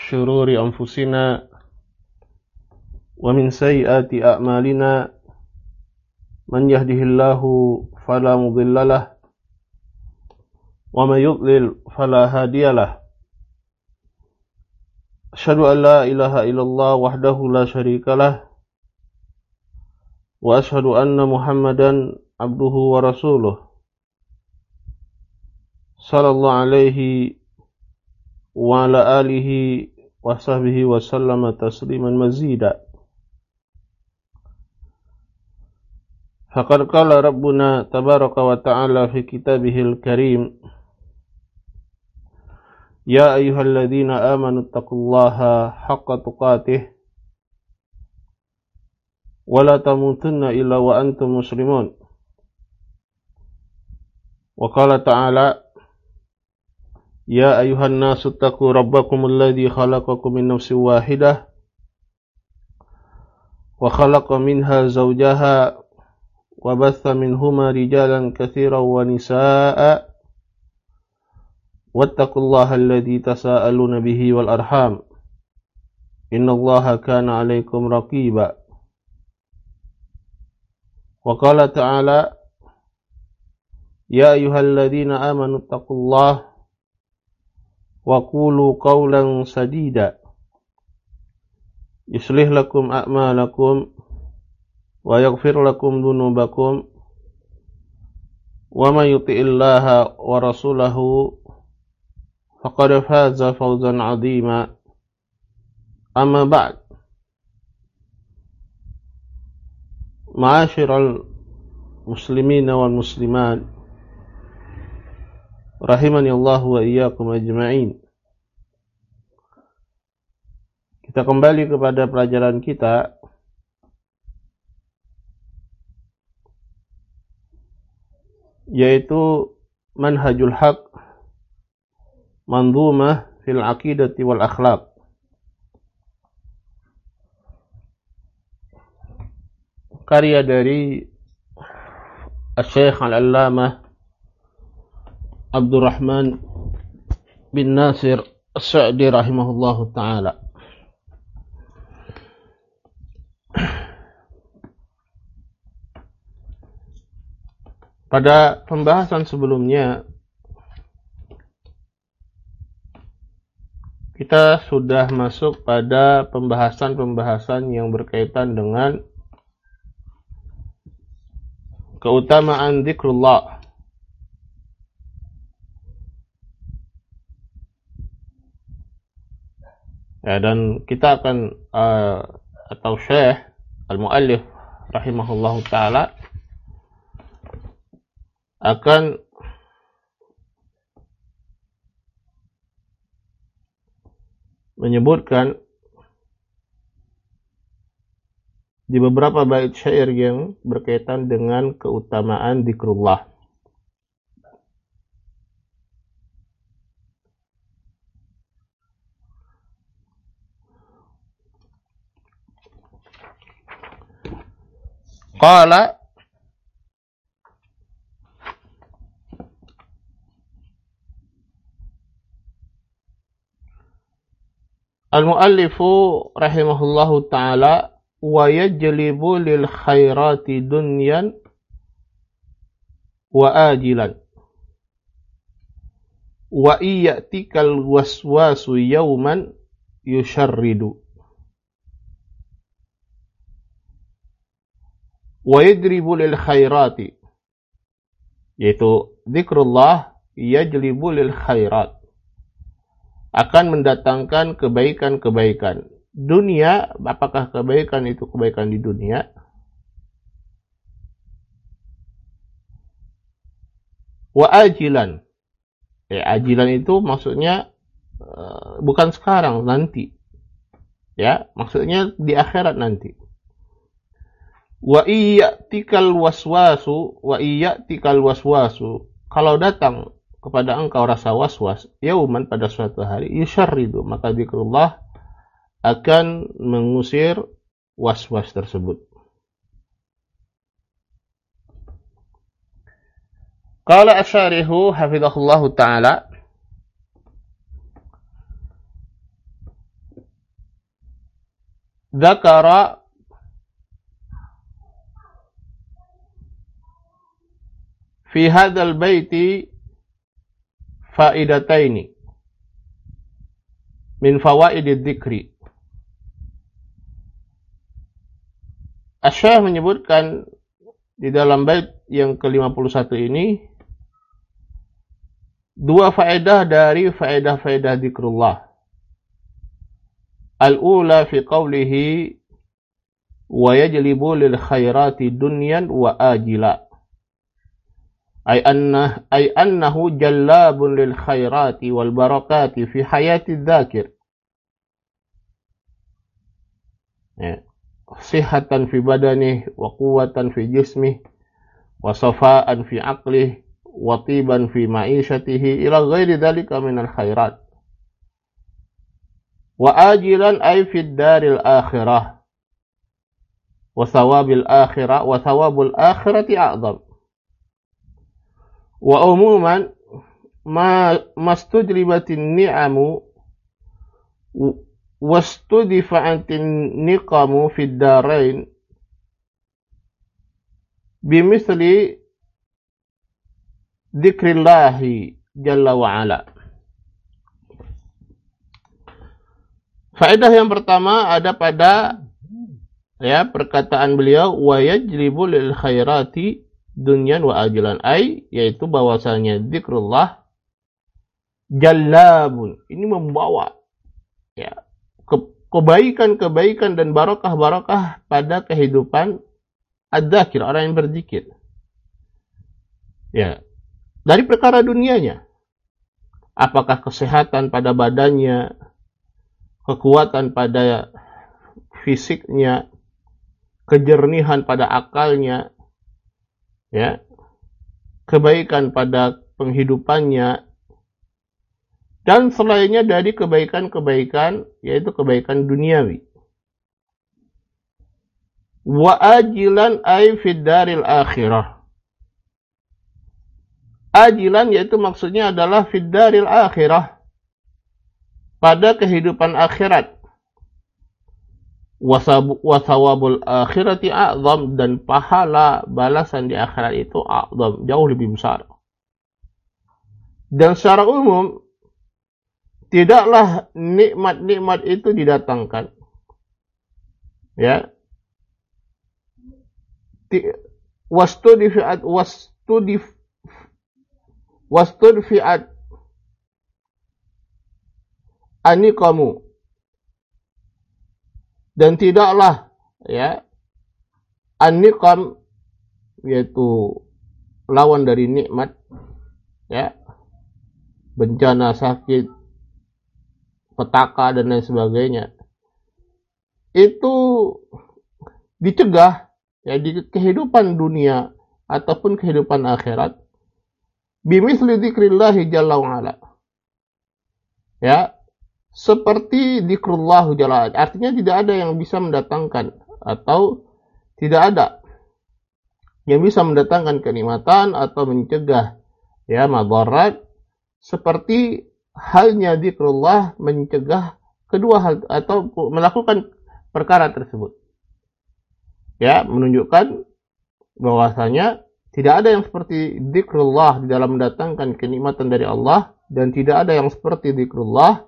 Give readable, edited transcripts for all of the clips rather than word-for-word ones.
شرور أنفسنا ومن سيئات أعمالنا من يهده الله فلا مضل له ومن يضلل فلا هادي له أشهد أن لا إله إلا الله وحده لا شريك له وأشهد أن محمدا عبده ورسوله صلى الله عليه وعلى آله وصحبه وسلم تسليما مزيدا. فقد قال ربنا تبارك وتعالى في كتابه الكريم يا أيها الذين آمنوا اتقوا الله حق تقاته ولا تموتن إلا وأنتم مسلمون. وقال تعالى يا أيها الناس اتقوا ربكم الذي خلقكم من نفس واحدة وخلق منها زوجها وبث منهما رجالا كثيرا ونساء واتقوا الله الذي تساءلون به والأرحام إن الله كان عليكم رقيبا. وقال تعالى يا أيها الذين آمنوا اتقوا الله وقولوا قولا سديدا يصلح لكم أعمالكم ويغفر لكم ذنوبكم ومن يطع الله ورسوله فقد فاز فوزا عظيما. أما بعد معاشر المسلمين والمسلمات rahimani Allah wa iyyakum ajma'in. Kita kembali kepada pelajaran kita yaitu Manhajul Haq Manzumah fil Aqidati wal Akhlaq. Karya dari Syekh Al-Allamah Abdurrahman bin Nasir As-Sa'di rahimahullahu ta'ala. Pada pembahasan sebelumnya kita sudah masuk pada pembahasan-pembahasan yang berkaitan dengan keutamaan zikrullah. Ya, dan kita akan atau Syekh Al-Muallif rahimahullahu ta'ala akan menyebutkan di beberapa bait syair yang berkaitan dengan keutamaan zikrullah. Qala al-muallifu rahimahullahu ta'ala wa yajlibu lil khairati dunyan wa ajilan wa iyyatikal waswasu yawman yusharridu wa yajlibu lil khairati, yaitu zikrullah yajlibu lil khairat, akan mendatangkan kebaikan-kebaikan dunia. Apakah kebaikan itu kebaikan di dunia? Wa ajilan, ajilan itu maksudnya bukan sekarang, nanti, ya, maksudnya di akhirat nanti. Wa iyyatikal waswasu, kalau datang kepada engkau rasa waswas, yauman, pada suatu hari, yusyarridu, maka zikrullah akan mengusir waswas tersebut. Qala asyarihu hafizahullahu ta'ala, dzakara fi hadzal baiti faidataini min fawaidid dzikri. Asy-Syaikh menyebutkan di dalam bait yang ke-51 ini dua faedah dari faedah-faedah zikrullah. Al-ula fi qawlihi wa yajlibu lil khairati dunyan wa ajila. Ay annahu jallabun lil khairati wal barakati fi hayati dzakir. Sihatan fi badanihi wa quwwatan fi jismihi wa safaan fi aqlihi wa tiban fi ma'isyatihi ila ghairi dzalika minal khairat. Wa ajilan ay fid daril akhirah wa thawabul akhirati a'zam. Wa umuman mastujlibatin ni'amu wastudifa'atin niqamu fid darain bimithli dzikrillahi jalla wa ala. Faedah yang pertama ada pada perkataan beliau wa yajlibu lil khairati dunyan wa ajilan, yaitu bahwasanya zikrullah jallabun, ini membawa kebaikan-kebaikan dan barokah-barokah pada kehidupan adzakir, orang yang berzikir. Dari perkara dunianya, apakah kesehatan pada badannya, kekuatan pada fisiknya, kejernihan pada akalnya, kebaikan pada penghidupannya, dan selainnya dari kebaikan-kebaikan, yaitu kebaikan duniawi. Wa ajilan ay fid daril akhirah. Ajilan yaitu maksudnya adalah fid daril akhirah, pada kehidupan akhirat. Wa thawabul akhirati a'zam, dan pahala balasan di akhirat itu a'zam, jauh lebih besar. Dan secara umum tidaklah nikmat-nikmat itu didatangkan, wastudfi'at aniqamu, dan tidaklah aniqam yaitu lawan dari nikmat, bencana, sakit, petaka dan lain sebagainya, itu dicegah di kehidupan dunia ataupun kehidupan akhirat bimithli dzikrillahi jalla wa ala, seperti dzikrullah jalla. Artinya tidak ada yang bisa mendatangkan, atau tidak ada yang bisa mendatangkan kenikmatan atau mencegah madarat seperti halnya zikrullah mencegah kedua hal atau melakukan perkara tersebut. Menunjukkan bahwasanya tidak ada yang seperti zikrullah di dalam mendatangkan kenikmatan dari Allah, dan tidak ada yang seperti zikrullah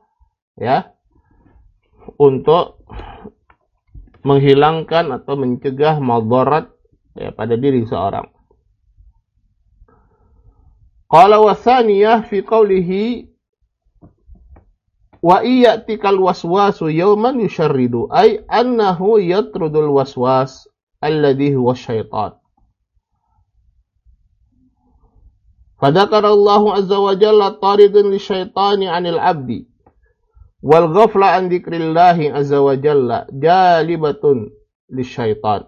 untuk menghilangkan atau mencegah madarat pada diri seorang. Qala wa thaniyah fi qawlihi wa iyyatikal waswasu yawman yusharridu, ay annahu yatrudul waswas alladhi huwa syaitan. Fadzakara Allah azza wa jalla taridun lisyaitani 'anil 'abdi wal ghafla an dzikrillahi azza wa jalla jalibatun lisyaitan.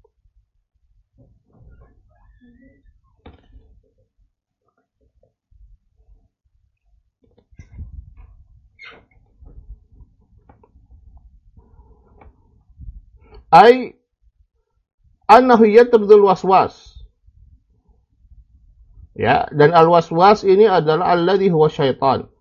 Ay annahu yatrudul waswas, dan al-waswas ini adalah alladhi huwa syaitan.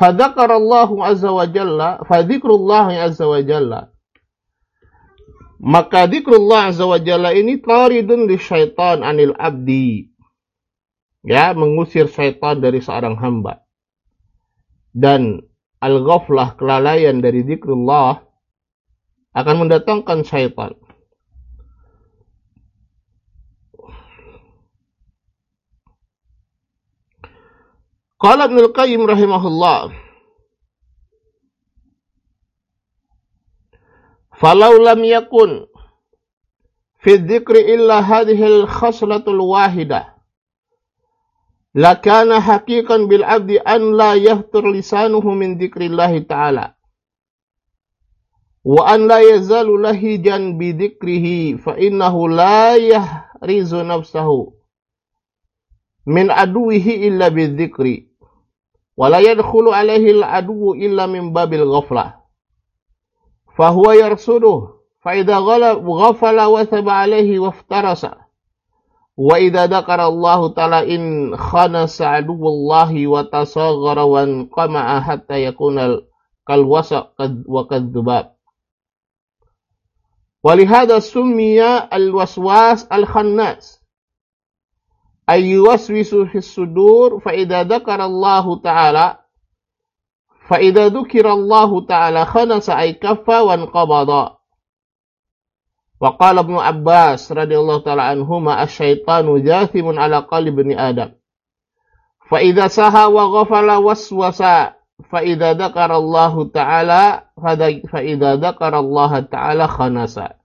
Fadzakarallahu azza wa jalla, fadzikrullahi azza wa jalla. Maka dzikrullah azza wa jalla ini taridun lisyaitan anil abdi. Ya, mengusir syaitan dari seorang hamba. Dan al-ghaflah, kelalaian dari dzikrullah akan mendatangkan syaitan. Qala Ibnu Al-Qayyim rahimahullah, falau lam yakun fi dzikri illa hadhihi al-khaslatul wahidah lakana haqiqan bil abdi an la yaftur lisanuhu min dzikrillahi ta'ala wa an la yazalu lahijan bi dzikrihi fa innahu la yahrizu nafsahu min aduwihi illa bi dzikri wa la yadkhulu alaihi al-aduwu illa min babil ghaflah fa huwa yarsuduhu fa idza ghafala wa thaba alaihi waftarasa wa idza dzakara Allah ta'ala in khanasa aduwallahi wa tasaghara wa qama'a hatta yakuna kalwasa wa kadzubab. Walihada summiya al-waswas al-khannas ay yuwaswisu fis sudur fa idza dzakara Allah ta'ala fa idza dzukira Allah ta'ala khanasa ay kaffa wa qabada. Wa qala Ibnu Abbas radhiyallahu ta'ala anhuma asy-syaitanu jathimun ala qalbi ibni Adam. Fa idza saha wa ghafala waswasa fa idza dzakara Allah ta'ala fa idza dzakara Allah ta'ala khanasa.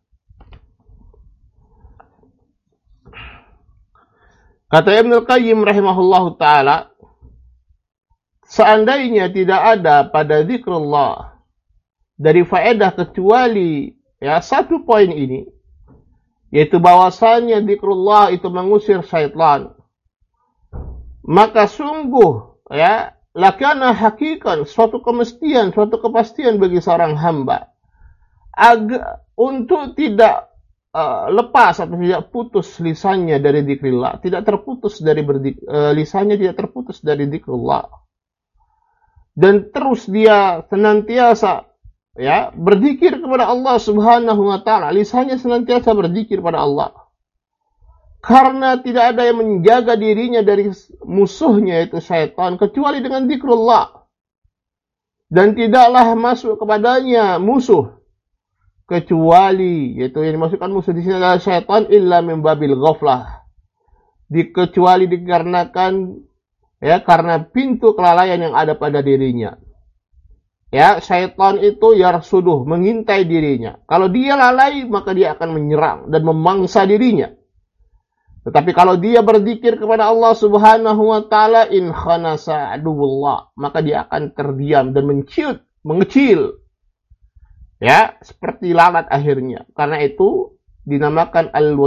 Kata Ibnu Al-Qayyim rahimahullahu ta'ala, seandainya tidak ada pada zikrullah dari faedah kecuali satu poin ini, yaitu bahwasannya zikrullah itu mengusir syaitan, maka sungguh lakana hakikan, suatu kemestian, suatu kepastian bagi seorang hamba untuk tidak lepas atau tidak putus lisannya dari dzikrillah, tidak terputus dari lisannya tidak terputus dari dzikrullah, dan terus dia senantiasa berzikir kepada Allah Subhanahu wa taala, lisannya senantiasa berzikir pada Allah. Karena tidak ada yang menjaga dirinya dari musuhnya yaitu syaitan kecuali dengan dzikrullah. Dan tidaklah masuk kepadanya musuh kecuali, yaitu yang dimasukkan musuh di sini adalah syaitan, illa min babil ghaflah, kecuali dikarenakan karena pintu kelalaian yang ada pada dirinya. Syaitan itu yarsuduh, mengintai dirinya. Kalau dia lalai, maka dia akan menyerang dan memangsa dirinya. Tetapi kalau dia berzikir kepada Allah Subhanahu wa taala, in khanasa aduwullah, maka dia akan terdiam dan mengecil. Seperti lalat akhirnya. Karena itu dinamakan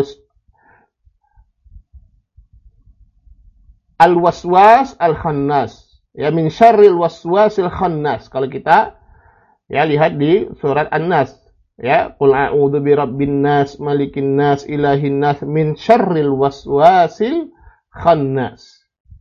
al-waswas al-khannas. Min syarril waswasil khannas. Kalau kita lihat di surat An-Nas, qul a'udzu birabbin nas, malikin nas, ilahin nas, min syarril waswasil khannas.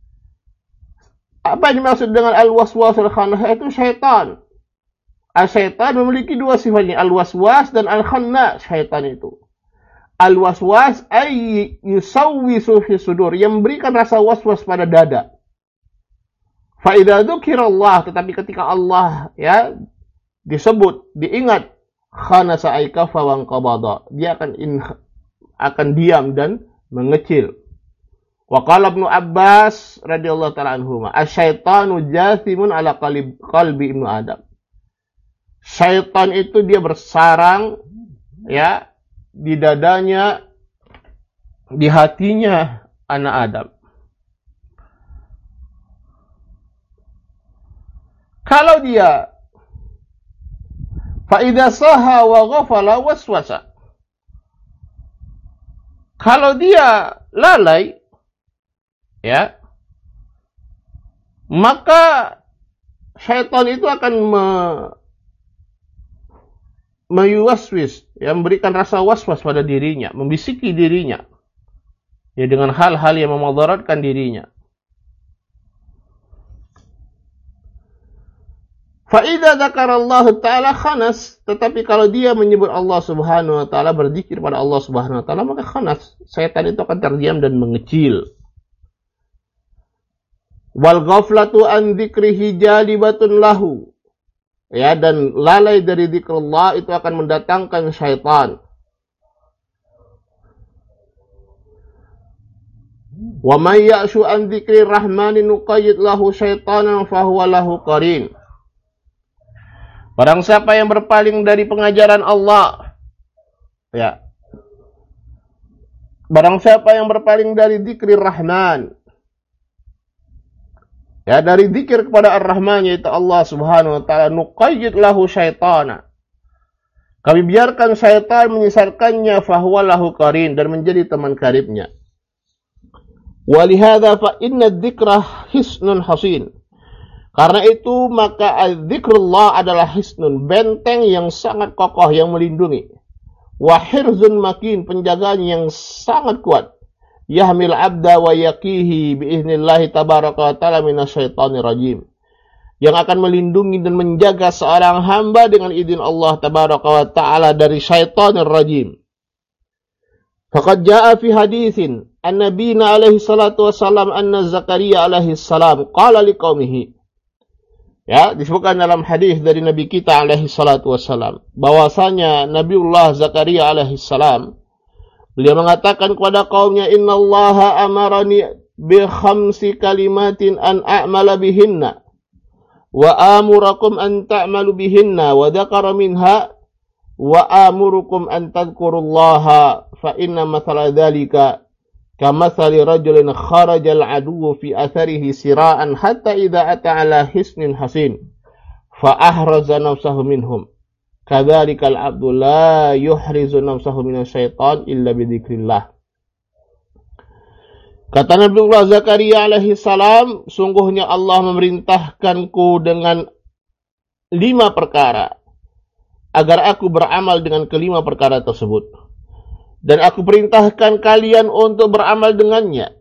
Apa yang dimaksud dengan al-waswasil khannas? Itu syaitan. Syaitan memiliki dua sifatnya, al-waswas dan al-khannas. Syaitan itu al-waswas ay yusawwisu fi sudur, yang memberikan rasa waswas pada dada. Fa idza dzukirallah, tetapi ketika Allah disebut, diingat, khanasa ay kafa wa qabada, dia akan diam dan mengecil. Wa qala Ibnu Abbas radhiyallahu ta'ala anhuma asy-syaitanu jathimun ala qalbi ibnu Adam. Syaitan itu dia bersarang di dadanya, di hatinya anak Adam. Kalau dia fa idza saha wa ghafala waswasa, kalau dia lalai maka syaitan itu akan meyuwaswis, memberikan rasa waswas pada dirinya, membisiki dirinya dengan hal-hal yang memudaratkan dirinya. Fa idza dzakarallahu ta'ala khanas, tetapi kalau dia menyebut Allah Subhanahu wa taala, berzikir pada Allah Subhanahu wa taala, maka khanas, setan itu akan terdiam dan mengecil. Wal ghaflatu an dzikrihi jalibatun lahu. Ya, dan lalai dari zikrullah itu akan mendatangkan syaitan. Wa may ya'shu an dzikri rahmani nuqayyid lahu syaitanan fahuwa lahu qarin. Barang siapa yang berpaling dari pengajaran Allah, ya. Barang siapa yang berpaling dari zikri Rahman, ya, dari zikir kepada Ar-Rahman, yaitu Allah Subhanahu wa taala, nuqayyid lahu syaitana. Kami biarkan syaitan menyesatkannya, fahuwa lahu qarin, dan menjadi teman karibnya. Walihada fa inna dzikra hisnun hasin. Karena itu maka zikrullah adalah hisnun, benteng yang sangat kokoh yang melindungi. Wa hirzun makin, penjagaan yang sangat kuat. Yahmil abda wa yaqihi biiznillahi tabaraka wa ta'ala minasyaitonir rajim. Yang akan melindungi dan menjaga seorang hamba dengan izin Allah tabaraka wa ta'ala dari syaitonir rajim. Faqad jaa fi haditsin an-nabiyina alaihi salatu wassalam anna Zakaria alaihi salam qala liqaumihi. Ya, disebutkan dalam hadis dari Nabi kita alaihi salatu wassalam bahwasanya Nabiullah Zakaria alaihi salam, beliau mengatakan kepada kaumnya, innallaha amarani bi khamsi kalimatin an a'mala bihinna wa amurakum an ta'malu bihinna wa dzakara minha wa amurukum an tadhkurullaha fa inna mathala dzalika kamathali rajulin kharajal aduwwu fi atharihi sira'an hatta idza ata ala hisnin hasin fa ahraza nafsahu minhum kadzalikal abdu la yuhrizu nafsahu minasyaitan illa bidzikrillah. Kata Nabiullah Zakaria alaihi salam, sungguhnya Allah memerintahkanku dengan 5 perkara agar aku beramal dengan kelima perkara tersebut. Dan aku perintahkan kalian untuk beramal dengannya.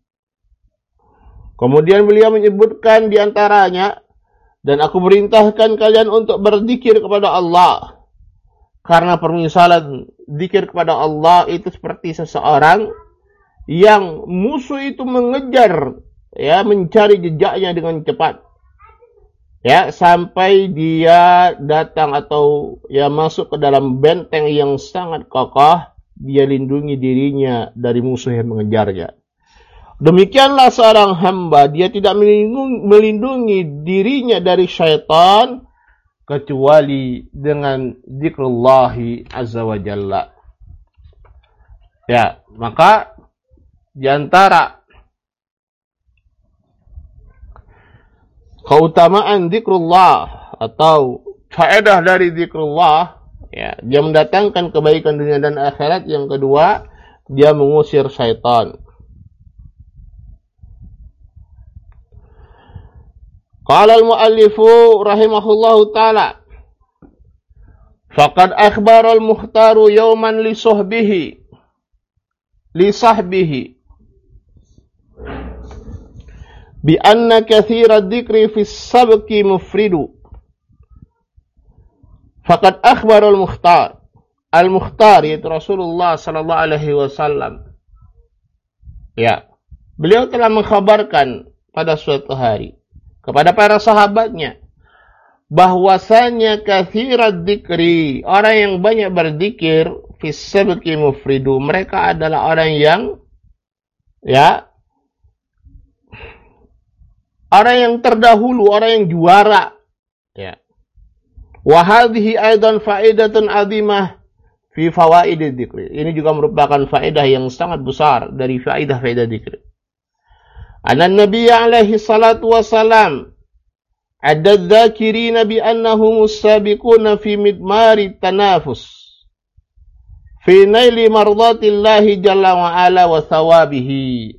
Kemudian beliau menyebutkan di antaranya, dan aku perintahkan kalian untuk berzikir kepada Allah. Karena permisalan zikir kepada Allah itu seperti seseorang yang musuh itu mengejar, ya, mencari jejaknya dengan cepat. Ya, sampai dia datang atau ya masuk ke dalam benteng yang sangat kokoh. Dia lindungi dirinya dari musuh yang mengejarnya. Demikianlah seorang hamba, dia tidak melindungi dirinya dari syaitan kecuali dengan zikrullahi azza wa jalla. Ya, maka di antara keutamaan zikrullah atau faedah dari zikrullah, ya, dia mendatangkan kebaikan dunia dan akhirat. Yang kedua, dia mengusir syaitan. Qala al-muallifu rahimahullahu ta'ala, faqad akhbara al-mukhtaru yawman li sahbihi bi anna kathira dzikri fi sabqi mufridu. Faqad akhbara al-mukhtar. Al-mukhtar yaitu Rasulullah sallallahu alaihi wasallam. Ya, beliau telah mengkhabarkan pada suatu hari kepada para sahabatnya bahwasanya kathirat dzikri, orang yang banyak berzikir, fi sabqi mufridu, mereka adalah orang yang, ya, orang yang terdahulu, orang yang juara. Ya. Wa hadhihi aidan faedatun azimah fi fawaidid dzikri. Ini juga merupakan faedah yang sangat besar dari faedah-faedah dzikir. Anna Nabi alaihi salatu wasalam adda dzakirina bi annahum as-sabiquna fi midmari tanafus fi naili mardatillahi jalla wa ala wa thawabihi.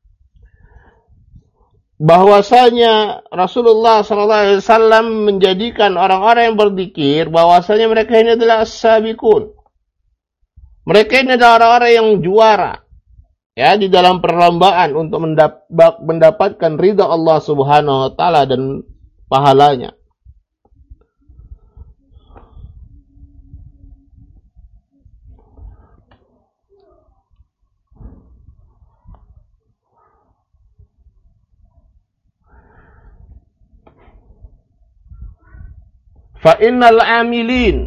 Bahwasanya Rasulullah SAW menjadikan orang-orang yang berzikir, bahwasanya mereka ini adalah as-sabiqun. Mereka ini adalah orang-orang yang juara, ya, di dalam perlombaan untuk mendapatkan ridha Allah Subhanahu wa taala dan pahalanya. Fa innal amilin,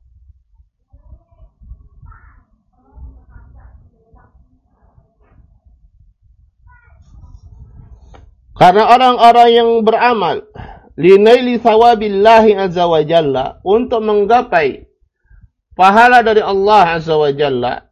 karena orang-orang yang beramal linaili thawabillahi azza wa jalla, untuk menggapai pahala dari Allah azza wa jalla,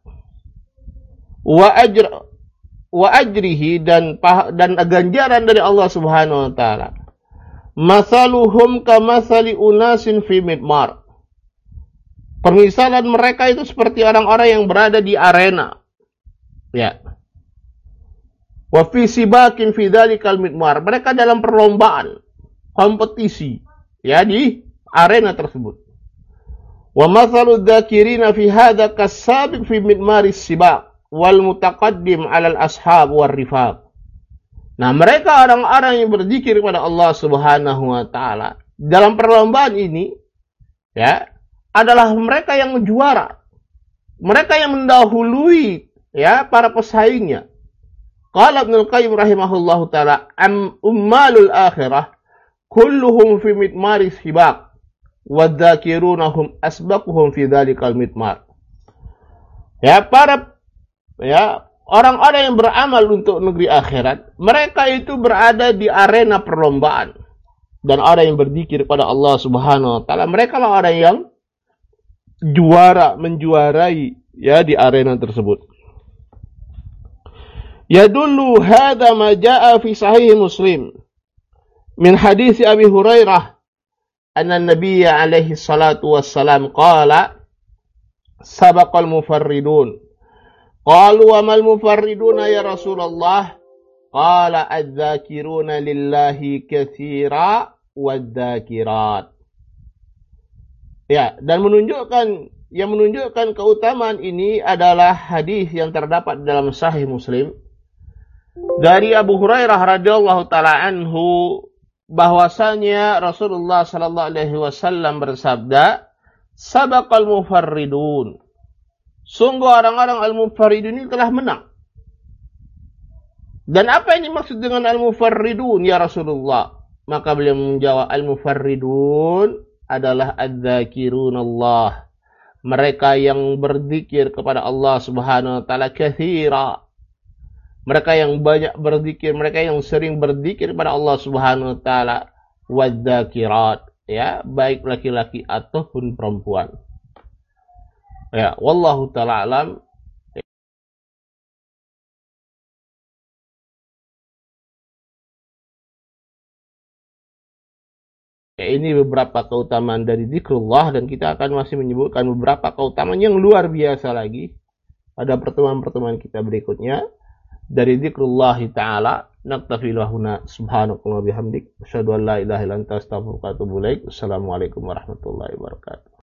wa ajrihi, dan ganjaran dari Allah subhanahu wa ta'ala. Masaluhum kamasali unasin fi midmar, permisalan mereka itu seperti orang-orang yang berada di arena, ya. Wa fi sibakin fi dzalikal midmar, mereka dalam perlombaan, kompetisi, ya, di arena tersebut. Wa mathalu dzakirina fi hadza kasabiq fi midmaris sibaq wal mutaqaddim 'alal ashab war rifaq. Nah, mereka orang-orang yang berzikir kepada Allah Subhanahu wa taala dalam perlombaan ini, ya, adalah mereka yang juara. Mereka yang mendahului, ya, para pesaingnya. Qala Ibnul Qayyim rahimahullahu taala, ummalul akhirah kulluhum fi midmaris sibaq wa dzakirunahum asbaquhum fi dzalikal midmar. Ya, orang-orang yang beramal untuk negeri akhirat, mereka itu berada di arena perlombaan. Dan orang yang berzikir pada Allah Subhanahu wa taala, mereka lah orang yang menjuarai, ya, di arena tersebut. Yadullu hadza ma jaa fi sahih Muslim min hadis Abi Hurairah anna Nabiy alaihi salatu wassalam qala sabaqal mufarridun. Qalu wa mal mufarriduna ya Rasulullah? Qala adz-dzakiruna lillahi katsira wadz-dzakirat. Ya, dan menunjukkan keutamaan ini adalah hadis yang terdapat dalam Sahih Muslim dari Abu Hurairah radhiyallahu taala anhu, bahwasanya Rasulullah sallallahu alaihi wasallam bersabda, sabaqal mufarridun, sungguh orang-orang al-mufarridun ini telah menang. Dan apa ini maksud dengan al-mufarridun ya Rasulullah? Maka beliau menjawab, al-mufarridun adalah adz-dzakirunallah, mereka yang berzikir kepada Allah Subhanahu wa taala katsira. Mereka yang banyak berzikir, mereka yang sering berzikir kepada Allah Subhanahu wa taala, wadz-dzakirat, ya, baik laki-laki ataupun perempuan. Ya, wallahu taala alam. Ya, ini beberapa keutamaan dari zikrullah, dan kita akan masih menyebutkan beberapa keutamaan yang luar biasa lagi pada pertemuan-pertemuan kita berikutnya dari zikrullah ta'ala. Naktafi lahuna subhanallahi wa bihamdik, asyhadu an la ilaha illa anta astaghfiruka wa atubu ilaik. Assalamualaikum warahmatullahi wabarakatuh.